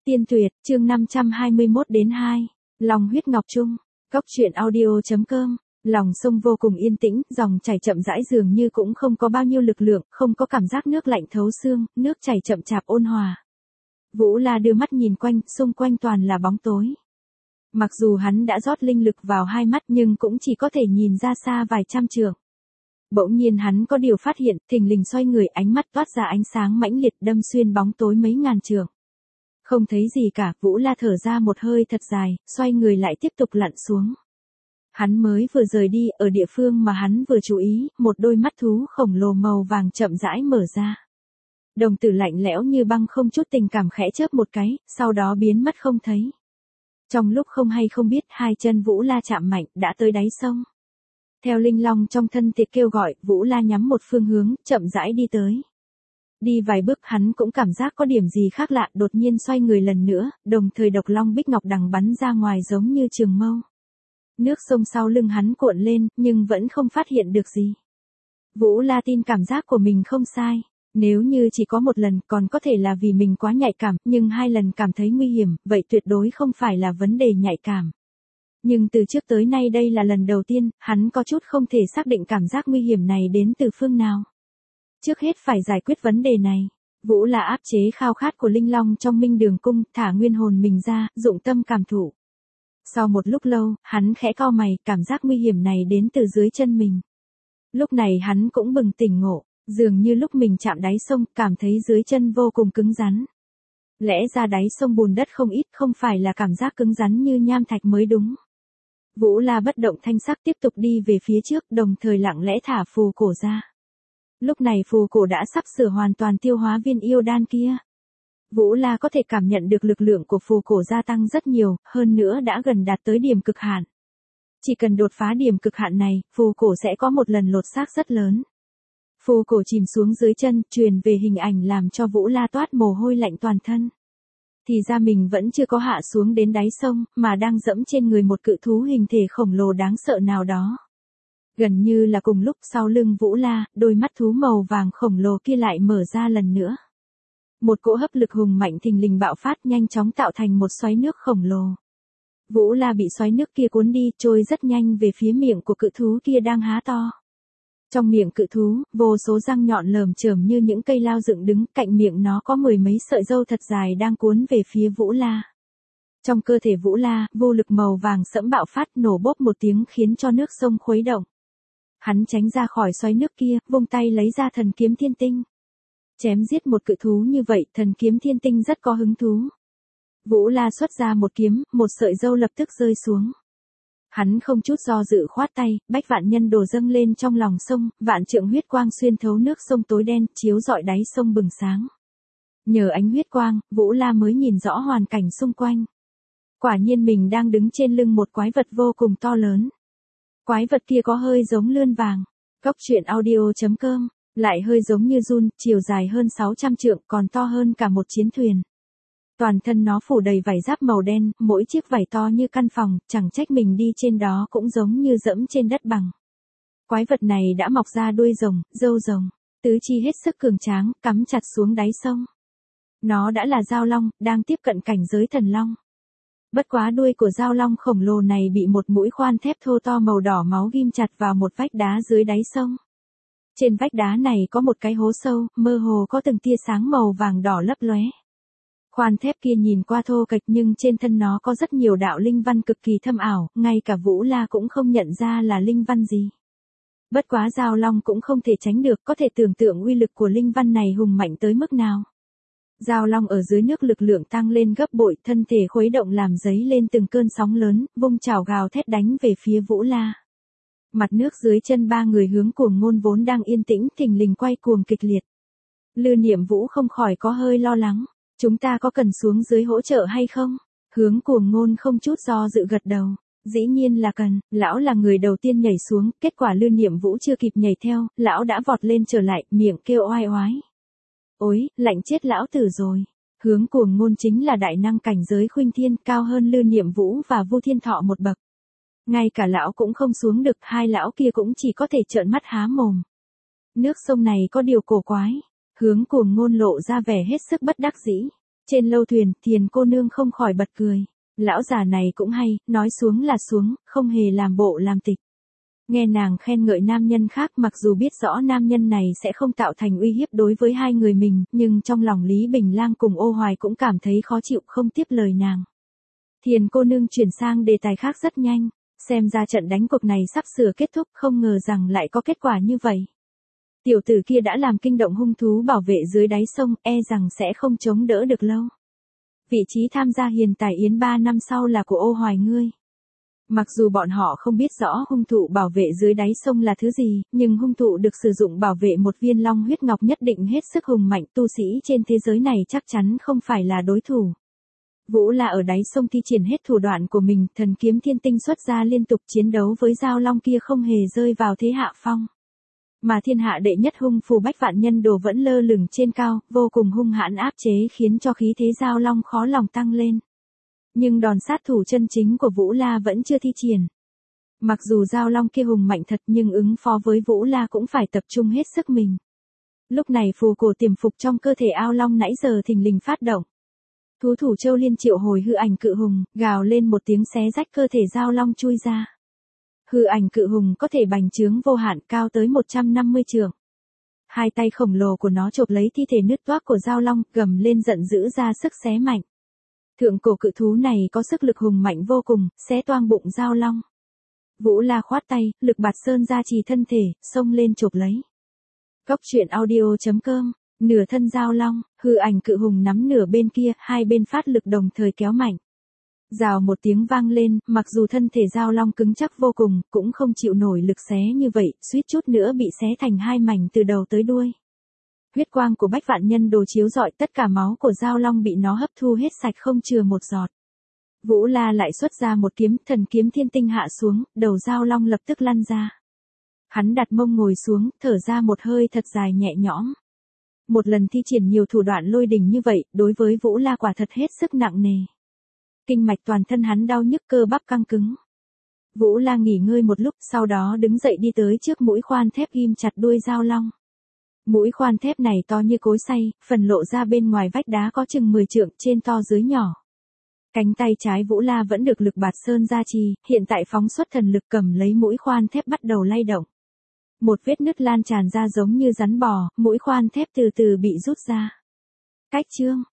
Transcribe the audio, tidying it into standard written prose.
Tiên tuyệt, chương 521 đến 2. Lòng huyết ngọc trung. Cốc truyện audio.com. Lòng sông vô cùng yên tĩnh, dòng chảy chậm rãi dường như cũng không có bao nhiêu lực lượng, không có cảm giác nước lạnh thấu xương, nước chảy chậm chạp ôn hòa. Vũ La đưa mắt nhìn quanh, xung quanh toàn là bóng tối. Mặc dù hắn đã rót linh lực vào hai mắt nhưng cũng chỉ có thể nhìn ra xa vài trăm trượng. Bỗng nhiên hắn có điều phát hiện, thình lình xoay người, ánh mắt toát ra ánh sáng mãnh liệt đâm xuyên bóng tối mấy ngàn trượng. Không thấy gì cả, Vũ La thở ra một hơi thật dài, xoay người lại tiếp tục lặn xuống. Hắn mới vừa rời đi, ở địa phương mà hắn vừa chú ý, một đôi mắt thú khổng lồ màu vàng chậm rãi mở ra. Đồng tử lạnh lẽo như băng không chút tình cảm khẽ chớp một cái, sau đó biến mất không thấy. Trong lúc không hay không biết, hai chân Vũ La chạm mạnh, đã tới đáy sông. Theo linh long trong thân thể kêu gọi, Vũ La nhắm một phương hướng, chậm rãi đi tới. Đi vài bước hắn cũng cảm giác có điểm gì khác lạ, đột nhiên xoay người lần nữa, đồng thời độc long bích ngọc đằng bắn ra ngoài giống như trường mâu. Nước sông sau lưng hắn cuộn lên, nhưng vẫn không phát hiện được gì. Vũ La tin cảm giác của mình không sai. Nếu như chỉ có một lần còn có thể là vì mình quá nhạy cảm, nhưng hai lần cảm thấy nguy hiểm, vậy tuyệt đối không phải là vấn đề nhạy cảm. Nhưng từ trước tới nay đây là lần đầu tiên, hắn có chút không thể xác định cảm giác nguy hiểm này đến từ phương nào. Trước hết phải giải quyết vấn đề này. Vũ La áp chế khao khát của linh long trong minh đường cung, thả nguyên hồn mình ra, dụng tâm cảm thụ. Sau một lúc lâu, hắn khẽ cau mày, cảm giác nguy hiểm này đến từ dưới chân mình. Lúc này hắn cũng bừng tỉnh ngộ, dường như lúc mình chạm đáy sông, cảm thấy dưới chân vô cùng cứng rắn. Lẽ ra đáy sông bùn đất không ít, không phải là cảm giác cứng rắn như nham thạch mới đúng. Vũ La bất động thanh sắc tiếp tục đi về phía trước, đồng thời lặng lẽ thả phù cổ ra. Lúc này phù cổ đã sắp sửa hoàn toàn tiêu hóa viên yêu đan kia. Vũ La có thể cảm nhận được lực lượng của phù cổ gia tăng rất nhiều, hơn nữa đã gần đạt tới điểm cực hạn. Chỉ cần đột phá điểm cực hạn này, phù cổ sẽ có một lần lột xác rất lớn. Phù cổ chìm xuống dưới chân, truyền về hình ảnh làm cho Vũ La toát mồ hôi lạnh toàn thân. Thì ra mình vẫn chưa có hạ xuống đến đáy sông, mà đang dẫm trên người một cự thú hình thể khổng lồ đáng sợ nào đó. Gần như là cùng lúc sau lưng Vũ La, đôi mắt thú màu vàng khổng lồ kia lại mở ra lần nữa. Một cỗ hấp lực hùng mạnh thình lình bạo phát, nhanh chóng tạo thành một xoáy nước khổng lồ. Vũ La bị xoáy nước kia cuốn đi, trôi rất nhanh về phía miệng của cự thú kia đang há to. Trong miệng cự thú, vô số răng nhọn lởm chởm như những cây lao dựng đứng, cạnh miệng nó có mười mấy sợi râu thật dài đang cuốn về phía Vũ La. Trong cơ thể Vũ La, vô lực màu vàng sẫm bạo phát, nổ bốp một tiếng khiến cho nước sông khuấy động. Hắn tránh ra khỏi xoáy nước kia, vung tay lấy ra thần kiếm thiên tinh. Chém giết một cự thú như vậy, thần kiếm thiên tinh rất có hứng thú. Vũ La xuất ra một kiếm, một sợi râu lập tức rơi xuống. Hắn không chút do dự khoát tay, bách vạn nhân đồ dâng lên trong lòng sông, vạn trượng huyết quang xuyên thấu nước sông tối đen, chiếu rọi đáy sông bừng sáng. Nhờ ánh huyết quang, Vũ La mới nhìn rõ hoàn cảnh xung quanh. Quả nhiên mình đang đứng trên lưng một quái vật vô cùng to lớn. Quái vật kia có hơi giống lươn vàng. Cốc truyện audio.com. Lại hơi giống như giun, chiều dài hơn 600 trượng, còn to hơn cả một chiến thuyền. Toàn thân nó phủ đầy vảy giáp màu đen, mỗi chiếc vảy to như căn phòng, chẳng trách mình đi trên đó cũng giống như dẫm trên đất bằng. Quái vật này đã mọc ra đuôi rồng, râu rồng, tứ chi hết sức cường tráng, cắm chặt xuống đáy sông. Nó đã là giao long, đang tiếp cận cảnh giới thần long. Bất quá đuôi của giao long khổng lồ này bị một mũi khoan thép thô to màu đỏ máu ghim chặt vào một vách đá dưới đáy sông. Trên vách đá này có một cái hố sâu, mơ hồ có từng tia sáng màu vàng đỏ lấp lóe. Khoan thép kia nhìn qua thô kệch nhưng trên thân nó có rất nhiều đạo linh văn cực kỳ thâm ảo, ngay cả Vũ La cũng không nhận ra là linh văn gì. Bất quá giao long cũng không thể tránh được, có thể tưởng tượng uy lực của linh văn này hùng mạnh tới mức nào. Giao long ở dưới nước lực lượng tăng lên gấp bội, thân thể khuấy động làm dấy lên từng cơn sóng lớn, vung chảo gào thét đánh về phía Vũ La. Mặt nước dưới chân ba người Hướng Cuồng Ngôn vốn đang yên tĩnh thình lình quay cuồng kịch liệt. Lư Niệm Vũ không khỏi có hơi lo lắng. Chúng ta có cần xuống dưới hỗ trợ hay không? Hướng Cuồng Ngôn không chút do dự gật đầu. Dĩ nhiên là cần, lão là người đầu tiên nhảy xuống, kết quả Lư Niệm Vũ chưa kịp nhảy theo, lão đã vọt lên trở lại, miệng kêu oai oái. Ôi, lạnh chết lão tử rồi. Hướng Cuồng Ngôn chính là đại năng cảnh giới Khuynh Thiên, cao hơn Lư Niệm Vũ và Vu Thiên Thọ một bậc. Ngay cả lão cũng không xuống được, hai lão kia cũng chỉ có thể trợn mắt há mồm. Nước sông này có điều cổ quái. Hướng Cuồng Ngôn lộ ra vẻ hết sức bất đắc dĩ. Trên lâu thuyền, Thiền cô nương không khỏi bật cười. Lão già này cũng hay, nói xuống là xuống, không hề làm bộ làm tịch. Nghe nàng khen ngợi nam nhân khác, mặc dù biết rõ nam nhân này sẽ không tạo thành uy hiếp đối với hai người mình, nhưng trong lòng Lý Bình Lang cùng Ô Hoài cũng cảm thấy khó chịu, không tiếp lời nàng. Thiền cô nương chuyển sang đề tài khác rất nhanh, xem ra trận đánh cuộc này sắp sửa kết thúc, không ngờ rằng lại có kết quả như vậy. Tiểu tử kia đã làm kinh động hung thú bảo vệ dưới đáy sông, e rằng sẽ không chống đỡ được lâu. Vị trí tham gia hiền tài yến 3 năm sau là của Ô Hoài ngươi. Mặc dù bọn họ không biết rõ hung thụ bảo vệ dưới đáy sông là thứ gì, nhưng hung thụ được sử dụng bảo vệ một viên long huyết ngọc nhất định hết sức hùng mạnh, tu sĩ trên thế giới này chắc chắn không phải là đối thủ. Vũ La ở đáy sông thi triển hết thủ đoạn của mình, thần kiếm thiên tinh xuất ra liên tục chiến đấu với dao long kia không hề rơi vào thế hạ phong. Mà thiên hạ đệ nhất hung phù bách vạn nhân đồ vẫn lơ lửng trên cao, vô cùng hung hãn áp chế khiến cho khí thế dao long khó lòng tăng lên. Nhưng đòn sát thủ chân chính của Vũ La vẫn chưa thi triển. Mặc dù dao long kia hùng mạnh thật nhưng ứng phó với Vũ La cũng phải tập trung hết sức mình. Lúc này phù cổ tiềm phục trong cơ thể ao long nãy giờ thình lình phát động. Thú thủ Châu Liên triệu hồi hư ảnh cự hùng, gào lên một tiếng xé rách cơ thể dao long chui ra. Hư ảnh cự hùng có thể bành trướng vô hạn, cao tới 150 trượng. Hai tay khổng lồ của nó chộp lấy thi thể nứt toác của dao long, gầm lên giận dữ ra sức xé mạnh. Thượng cổ cự thú này có sức lực hùng mạnh vô cùng, xé toang bụng dao long. Vũ La khoát tay, lực bạt sơn gia trì thân thể, xông lên chộp lấy. Góc truyện audio.com, nửa thân dao long, hư ảnh cự hùng nắm nửa bên kia, hai bên phát lực đồng thời kéo mạnh. Rào một tiếng vang lên, mặc dù thân thể dao long cứng chắc vô cùng, cũng không chịu nổi lực xé như vậy, suýt chút nữa bị xé thành hai mảnh từ đầu tới đuôi. Huyết quang của bách vạn nhân đồ chiếu rọi, tất cả máu của dao long bị nó hấp thu hết sạch không chừa một giọt. Vũ La lại xuất ra một kiếm, thần kiếm thiên tinh hạ xuống, đầu dao long lập tức lăn ra. Hắn đặt mông ngồi xuống, thở ra một hơi thật dài nhẹ nhõm. Một lần thi triển nhiều thủ đoạn lôi đình như vậy, đối với Vũ La quả thật hết sức nặng nề. Kinh mạch toàn thân hắn đau nhức, cơ bắp căng cứng. Vũ La nghỉ ngơi một lúc, sau đó đứng dậy đi tới trước mũi khoan thép ghim chặt đuôi dao long. Mũi khoan thép này to như cối xay, phần lộ ra bên ngoài vách đá có chừng 10 trượng, trên to dưới nhỏ. Cánh tay trái Vũ La vẫn được lực bạt sơn gia trì, hiện tại phóng xuất thần lực cầm lấy mũi khoan thép bắt đầu lay động. Một vết nứt lan tràn ra giống như rắn bò, mũi khoan thép từ từ bị rút ra. Cách chương